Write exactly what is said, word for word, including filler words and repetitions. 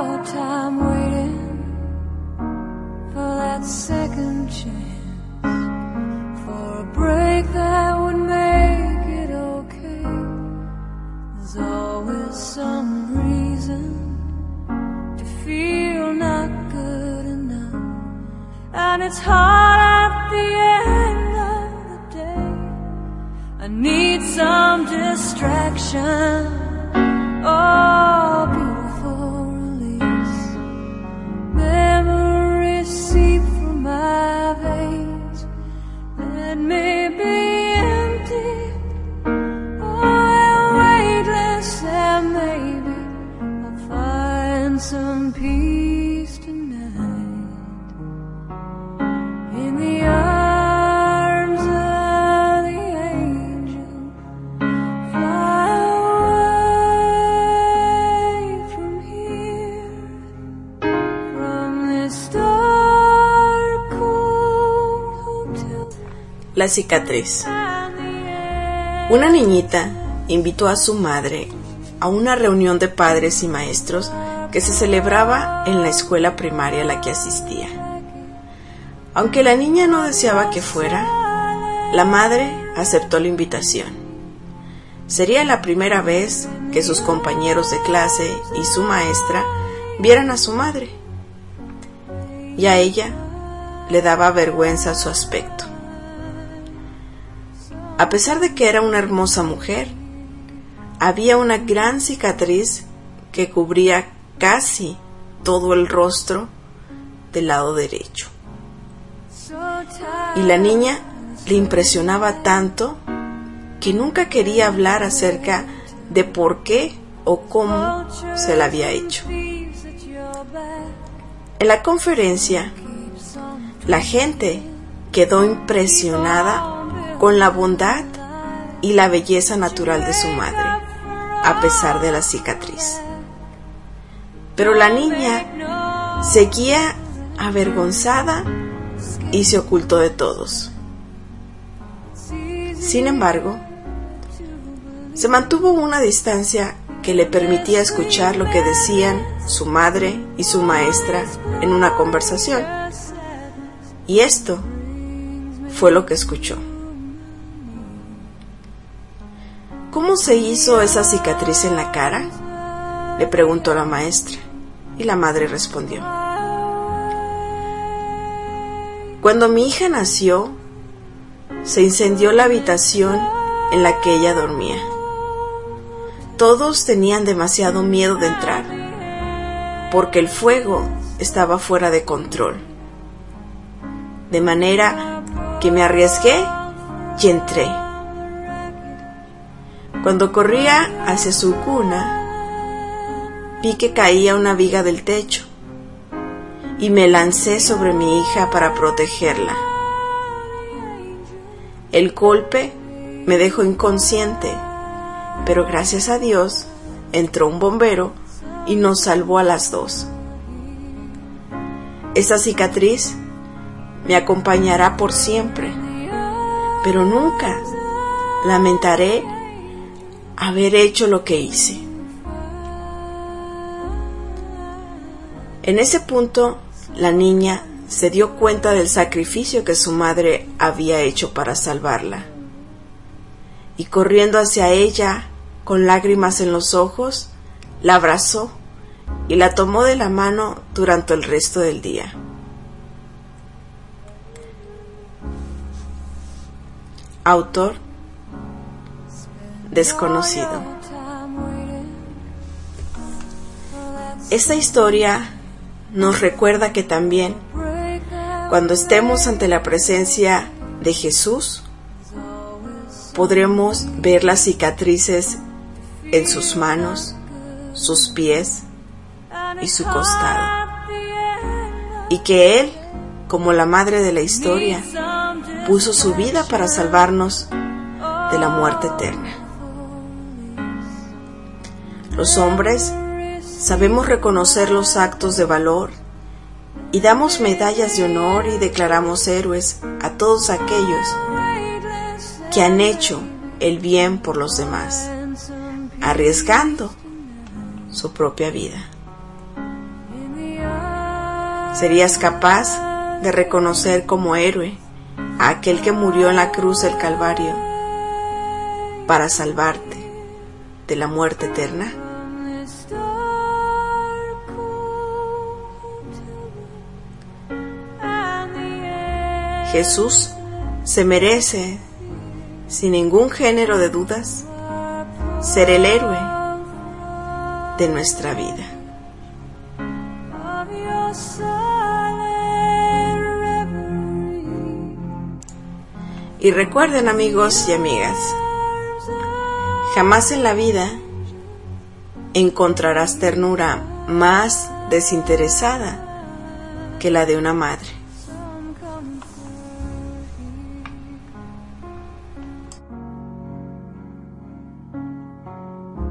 our time waiting for that second chance, for a break that would make it okay. There's always some reason to feel not good enough, and it's hard at the end of the day. I need some distraction, oh, beautiful release. Memories seep from my veins, let me be empty, oh, weightless, and maybe I'll find some peace tonight in the arms of the angel. Fly away from here, from this dark, cold hotel. La cicatriz. Una niñita invitó a su madre a una reunión de padres y maestros que se celebraba en la escuela primaria a la que asistía. Aunque la niña no deseaba que fuera, la madre aceptó la invitación. Sería la primera vez que sus compañeros de clase y su maestra vieran a su madre, y a ella le daba vergüenza su aspecto. A pesar de que era una hermosa mujer, había una gran cicatriz que cubría casi todo el rostro del lado derecho. Y la niña le impresionaba tanto que nunca quería hablar acerca de por qué o cómo se la había hecho. En la conferencia, la gente quedó impresionada con la bondad y la belleza natural de su madre, a pesar de la cicatriz. Pero la niña seguía avergonzada y se ocultó de todos. Sin embargo, se mantuvo una distancia que le permitía escuchar lo que decían su madre y su maestra en una conversación. Y esto fue lo que escuchó. ¿Cómo se hizo esa cicatriz en la cara?, le preguntó la maestra, y la madre respondió: cuando mi hija nació, se incendió la habitación en la que ella dormía. Todos tenían demasiado miedo de entrar, porque el fuego estaba fuera de control. De manera que me arriesgué y entré. Cuando corría hacia su cuna, vi que caía una viga del techo y me lancé sobre mi hija para protegerla. El golpe me dejó inconsciente, pero gracias a Dios entró un bombero y nos salvó a las dos. Esa cicatriz me acompañará por siempre, pero nunca lamentaré haber hecho lo que hice. En ese punto, la niña se dio cuenta del sacrificio que su madre había hecho para salvarla. Y corriendo hacia ella, con lágrimas en los ojos, la abrazó y la tomó de la mano durante el resto del día. Autor desconocido. Esta historia nos recuerda que también, cuando estemos ante la presencia de Jesús, podremos ver las cicatrices en sus manos, sus pies y su costado. Y que Él, como la madre de la historia, puso su vida para salvarnos de la muerte eterna. Los hombres sabemos reconocer los actos de valor y damos medallas de honor y declaramos héroes a todos aquellos que han hecho el bien por los demás, arriesgando su propia vida. ¿Serías capaz de reconocer como héroe a aquel que murió en la cruz del Calvario para salvarte de la muerte eterna? Jesús se merece, sin ningún género de dudas, ser el héroe de nuestra vida. Y recuerden, amigos y amigas, jamás en la vida encontrarás ternura más desinteresada que la de una madre.